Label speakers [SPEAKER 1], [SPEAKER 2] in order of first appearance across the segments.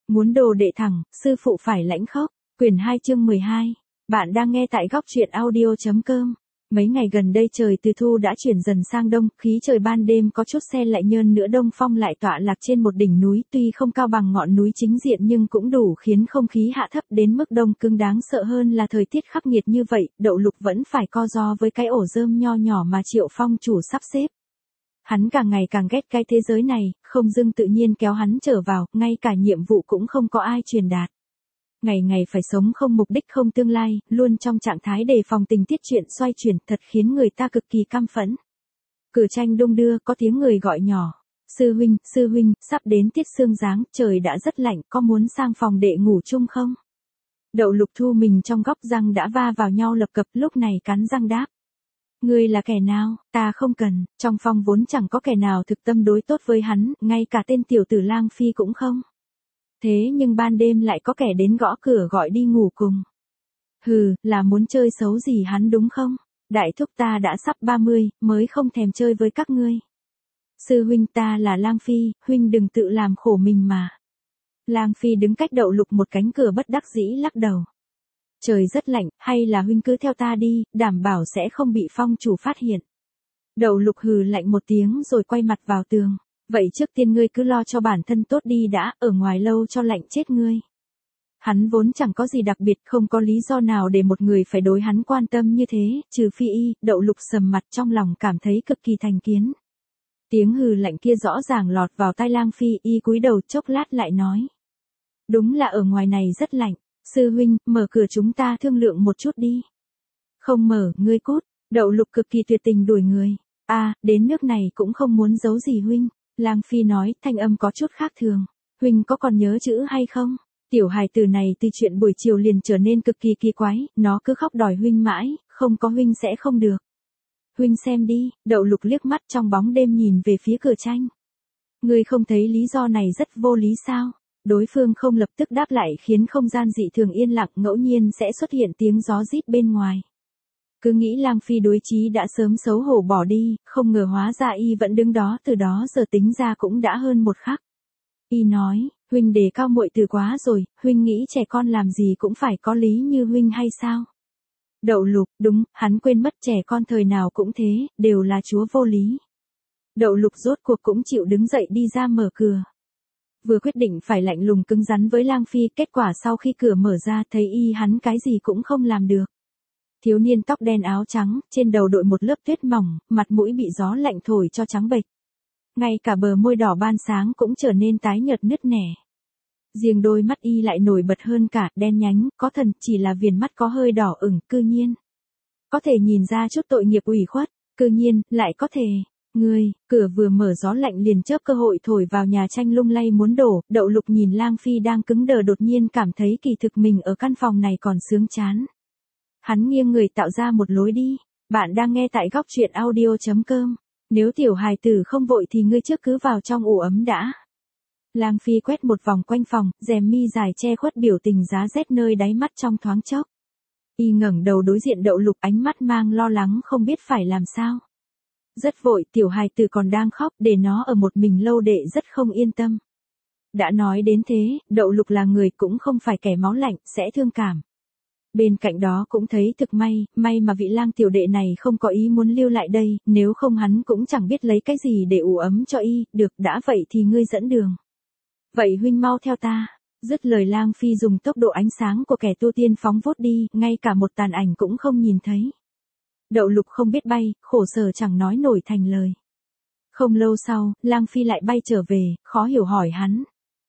[SPEAKER 1] Muốn đồ đệ thẳng, sư phụ phải lãnh khốc. Quyển 2 chương 12. Bạn đang nghe tại góc truyện audio.com. Mấy ngày gần đây trời từ thu đã chuyển dần sang đông, khí trời ban đêm có chút se lạnh nhơn nữa. Đông phong lại tọa lạc trên một đỉnh núi, tuy không cao bằng ngọn núi chính diện nhưng cũng đủ khiến không khí hạ thấp đến mức đông cứng. Đáng sợ hơn là thời tiết khắc nghiệt như vậy, Đậu Lục vẫn phải co ro với cái ổ rơm nho nhỏ mà Triệu Phong chủ sắp xếp. Hắn càng ngày càng ghét cái thế giới này, không dưng tự nhiên kéo hắn trở vào, ngay cả nhiệm vụ cũng không có ai truyền đạt. Ngày ngày phải sống không mục đích không tương lai, luôn trong trạng thái đề phòng tình tiết chuyện xoay chuyển, thật khiến người ta cực kỳ căm phẫn. Cửa tranh đung đưa, có tiếng người gọi nhỏ. Sư huynh, sắp đến tiết sương giáng, trời đã rất lạnh, có muốn sang phòng đệ ngủ chung không? Đậu Lục thu mình trong góc, răng đã va vào nhau lập cập, lúc này cắn răng đáp. Ngươi là kẻ nào, ta không cần. Trong phòng vốn chẳng có kẻ nào thực tâm đối tốt với hắn, ngay cả tên tiểu tử Lang Phi cũng không. Thế nhưng ban đêm lại có kẻ đến gõ cửa gọi đi ngủ cùng. Hừ, là muốn chơi xấu gì hắn đúng không? Đại thúc ta đã sắp 30, mới không thèm chơi với các ngươi. Sư huynh, ta là Lang Phi, huynh đừng tự làm khổ mình mà. Lang Phi đứng cách Đậu Lục một cánh cửa bất đắc dĩ lắc đầu. Trời rất lạnh, hay là huynh cứ theo ta đi, đảm bảo sẽ không bị phong chủ phát hiện. Đậu Lục hừ lạnh một tiếng rồi quay mặt vào tường. Vậy trước tiên ngươi cứ lo cho bản thân tốt đi đã, ở ngoài lâu cho lạnh chết ngươi. Hắn vốn chẳng có gì đặc biệt, không có lý do nào để một người phải đối hắn quan tâm như thế, trừ phi y. Đậu Lục sầm mặt, trong lòng cảm thấy cực kỳ thành kiến. Tiếng hừ lạnh kia rõ ràng lọt vào tai Lang Phi, y cúi đầu chốc lát lại nói. Đúng là ở ngoài này rất lạnh. Sư huynh, mở cửa chúng ta thương lượng một chút đi. Không mở, ngươi cút. Đậu Lục cực kỳ tuyệt tình đuổi người. Đến nước này cũng không muốn giấu gì huynh. Lang Phi nói, thanh âm có chút khác thường. Huynh có còn nhớ chữ hay không? Tiểu hài tử này từ chuyện buổi chiều liền trở nên cực kỳ kỳ quái, nó cứ khóc đòi huynh mãi, không có huynh sẽ không được. Huynh xem đi. Đậu Lục liếc mắt trong bóng đêm nhìn về phía cửa tranh. Ngươi không thấy lý do này rất vô lý sao? Đối phương không lập tức đáp lại khiến không gian dị thường yên lặng, ngẫu nhiên sẽ xuất hiện tiếng gió rít bên ngoài. Cứ nghĩ Lang Phi đối chí đã sớm xấu hổ bỏ đi, không ngờ hóa ra y vẫn đứng đó, từ đó giờ tính ra cũng đã hơn một khắc. Y nói, huynh đề cao muội từ quá rồi, huynh nghĩ trẻ con làm gì cũng phải có lý như huynh hay sao? Đậu Lục, đúng, hắn quên mất trẻ con thời nào cũng thế, đều là chúa vô lý. Đậu Lục rốt cuộc cũng chịu đứng dậy đi ra mở cửa. Vừa quyết định phải lạnh lùng cứng rắn với Lang Phi, kết quả sau khi cửa mở ra thấy y hắn cái gì cũng không làm được. Thiếu niên tóc đen áo trắng, trên đầu đội một lớp tuyết mỏng, mặt mũi bị gió lạnh thổi cho trắng bệch. Ngay cả bờ môi đỏ ban sáng cũng trở nên tái nhợt nứt nẻ. Riêng đôi mắt y lại nổi bật hơn cả, đen nhánh, có thần, chỉ là viền mắt có hơi đỏ ửng, cư nhiên. Có thể nhìn ra chút tội nghiệp ủy khuất, cư nhiên, lại có thể. Ngươi, cửa vừa mở gió lạnh liền chớp cơ hội thổi vào nhà tranh lung lay muốn đổ. Đậu Lục nhìn Lang Phi đang cứng đờ đột nhiên cảm thấy kỳ thực mình ở căn phòng này còn sướng chán. Hắn nghiêng người tạo ra một lối đi. Bạn đang nghe tại góc truyện audio.com. Nếu tiểu hài tử không vội thì ngươi trước cứ vào trong ủ ấm đã. Lang Phi quét một vòng quanh phòng, rèm mi dài che khuất biểu tình giá rét nơi đáy mắt trong thoáng chốc. Y ngẩng đầu đối diện Đậu Lục, ánh mắt mang lo lắng không biết phải làm sao. Rất vội, tiểu hài tử còn đang khóc, để nó ở một mình lâu đệ rất không yên tâm. Đã nói đến thế, Đậu Lục là người cũng không phải kẻ máu lạnh, sẽ thương cảm. Bên cạnh đó cũng thấy thực may mà vị Lang tiểu đệ này không có ý muốn lưu lại đây, nếu không hắn cũng chẳng biết lấy cái gì để ủ ấm cho y. Được, đã vậy thì ngươi dẫn đường. Vậy huynh mau theo ta. Dứt lời Lang Phi dùng tốc độ ánh sáng của kẻ tu tiên phóng vút đi, ngay cả một tàn ảnh cũng không nhìn thấy. Đậu Lục không biết bay, khổ sở chẳng nói nổi thành lời. Không lâu sau, Lang Phi lại bay trở về, khó hiểu hỏi hắn.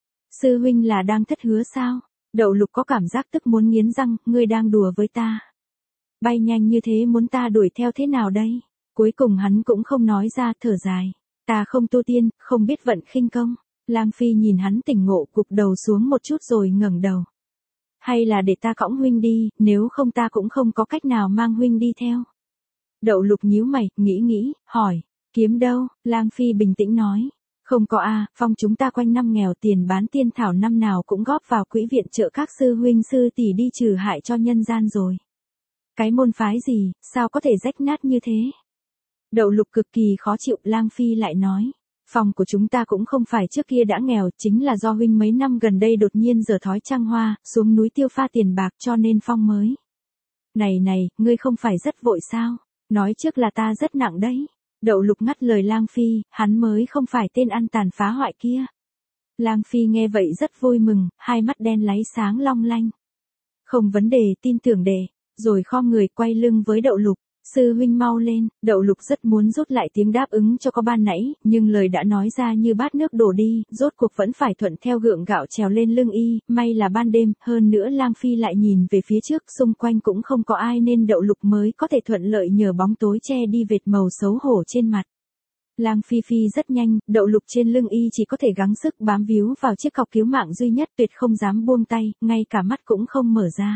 [SPEAKER 1] Sư huynh là đang thất hứa sao? Đậu Lục có cảm giác tức muốn nghiến răng, ngươi đang đùa với ta. Bay nhanh như thế muốn ta đuổi theo thế nào đây? Cuối cùng hắn cũng không nói ra, thở dài. Ta không tu tiên, không biết vận khinh công. Lang Phi nhìn hắn tỉnh ngộ, gục đầu xuống một chút rồi ngẩng đầu. Hay là để ta cõng huynh đi, nếu không ta cũng không có cách nào mang huynh đi theo. Đậu Lục nhíu mày, nghĩ, hỏi. Kiếm đâu? Lang Phi bình tĩnh nói. Không có phong chúng ta quanh năm nghèo, tiền bán tiên thảo năm nào cũng góp vào quỹ viện trợ các sư huynh sư tỷ đi trừ hại cho nhân gian rồi. Cái môn phái gì, sao có thể rách nát như thế? Đậu Lục cực kỳ khó chịu, Lang Phi lại nói. Phòng của chúng ta cũng không phải trước kia đã nghèo, chính là do huynh mấy năm gần đây đột nhiên dở thói trăng hoa, xuống núi tiêu pha tiền bạc cho nên Phong mới. Này này, ngươi không phải rất vội sao? Nói trước là ta rất nặng đấy. Đậu Lục ngắt lời Lang Phi, hắn mới không phải tên ăn tàn phá hoại kia. Lang Phi nghe vậy rất vui mừng, hai mắt đen láy sáng long lanh. Không vấn đề, tin tưởng đệ, rồi khom người quay lưng với Đậu Lục. Sư huynh mau lên, Đậu Lục rất muốn rút lại tiếng đáp ứng cho có ban nãy, nhưng lời đã nói ra như bát nước đổ đi, rốt cuộc vẫn phải thuận theo gượng gạo trèo lên lưng y, may là ban đêm, hơn nữa Lang Phi lại nhìn về phía trước, xung quanh cũng không có ai nên Đậu Lục mới có thể thuận lợi nhờ bóng tối che đi vệt màu xấu hổ trên mặt. Lang Phi phi rất nhanh, Đậu Lục trên lưng y chỉ có thể gắng sức bám víu vào chiếc cọc cứu mạng duy nhất, tuyệt không dám buông tay, ngay cả mắt cũng không mở ra.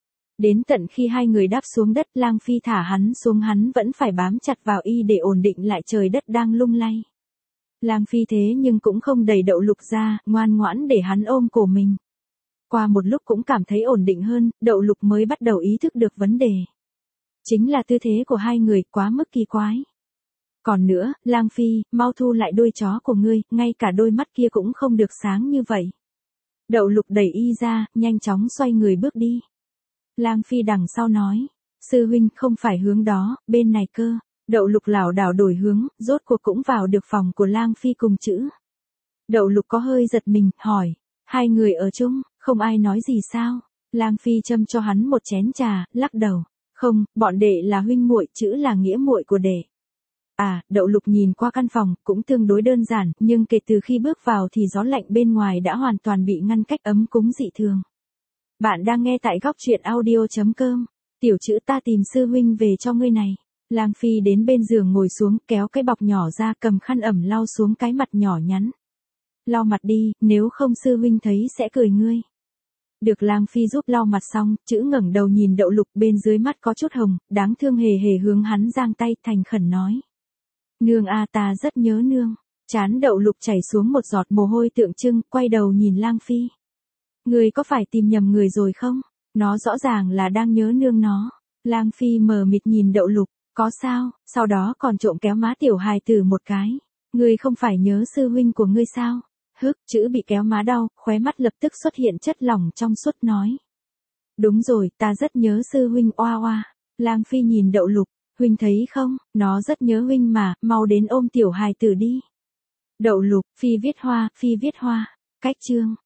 [SPEAKER 1] Đến tận khi hai người đáp xuống đất, Lang Phi thả hắn xuống, hắn vẫn phải bám chặt vào y để ổn định lại trời đất đang lung lay. Lang Phi thế nhưng cũng không đẩy Đậu Lục ra, ngoan ngoãn để hắn ôm cổ mình. Qua một lúc cũng cảm thấy ổn định hơn, Đậu Lục mới bắt đầu ý thức được vấn đề. Chính là tư thế của hai người quá mức kỳ quái. Còn nữa, Lang Phi, mau thu lại đuôi chó của ngươi, ngay cả đôi mắt kia cũng không được sáng như vậy. Đậu Lục đẩy y ra, nhanh chóng xoay người bước đi. Lang Phi đằng sau nói, sư huynh không phải hướng đó, bên này cơ. Đậu Lục lảo đảo đổi hướng, rốt cuộc cũng vào được phòng của Lang Phi cùng chữ. Đậu Lục có hơi giật mình, hỏi, hai người ở chung, không ai nói gì sao? Lang Phi châm cho hắn một chén trà, lắc đầu, không, bọn đệ là huynh muội, chữ là nghĩa muội của đệ. À, Đậu Lục nhìn qua căn phòng, cũng tương đối đơn giản, nhưng kể từ khi bước vào thì gió lạnh bên ngoài đã hoàn toàn bị ngăn cách, ấm cúng dị thường. Bạn đang nghe tại góc truyện audio.com. Tiểu chữ ta tìm sư huynh về cho ngươi này. Lang Phi đến bên giường ngồi xuống, kéo cái bọc nhỏ ra, cầm khăn ẩm lau xuống cái mặt nhỏ nhắn. Lau mặt đi, nếu không sư huynh thấy sẽ cười ngươi. Được Lang Phi giúp lau mặt xong, chữ ngẩng đầu nhìn Đậu Lục, bên dưới mắt có chút hồng, đáng thương hề hề hướng hắn giang tay, thành khẩn nói. Nương a, ta rất nhớ nương. Trán Đậu Lục chảy xuống một giọt mồ hôi tượng trưng, quay đầu nhìn Lang Phi. Ngươi có phải tìm nhầm người rồi không? Nó rõ ràng là đang nhớ nương nó. Lang Phi mờ mịt nhìn Đậu Lục, có sao? Sau đó còn trộm kéo má tiểu hài tử một cái. Ngươi không phải nhớ sư huynh của ngươi sao? Hức, chữ bị kéo má đau, khóe mắt lập tức xuất hiện chất lỏng trong suốt nói. Đúng rồi, ta rất nhớ sư huynh oa oa. Lang Phi nhìn Đậu Lục, huynh thấy không, nó rất nhớ huynh mà, mau đến ôm tiểu hài tử đi. Đậu Lục, Phi viết hoa, Phi viết hoa. Cách chương.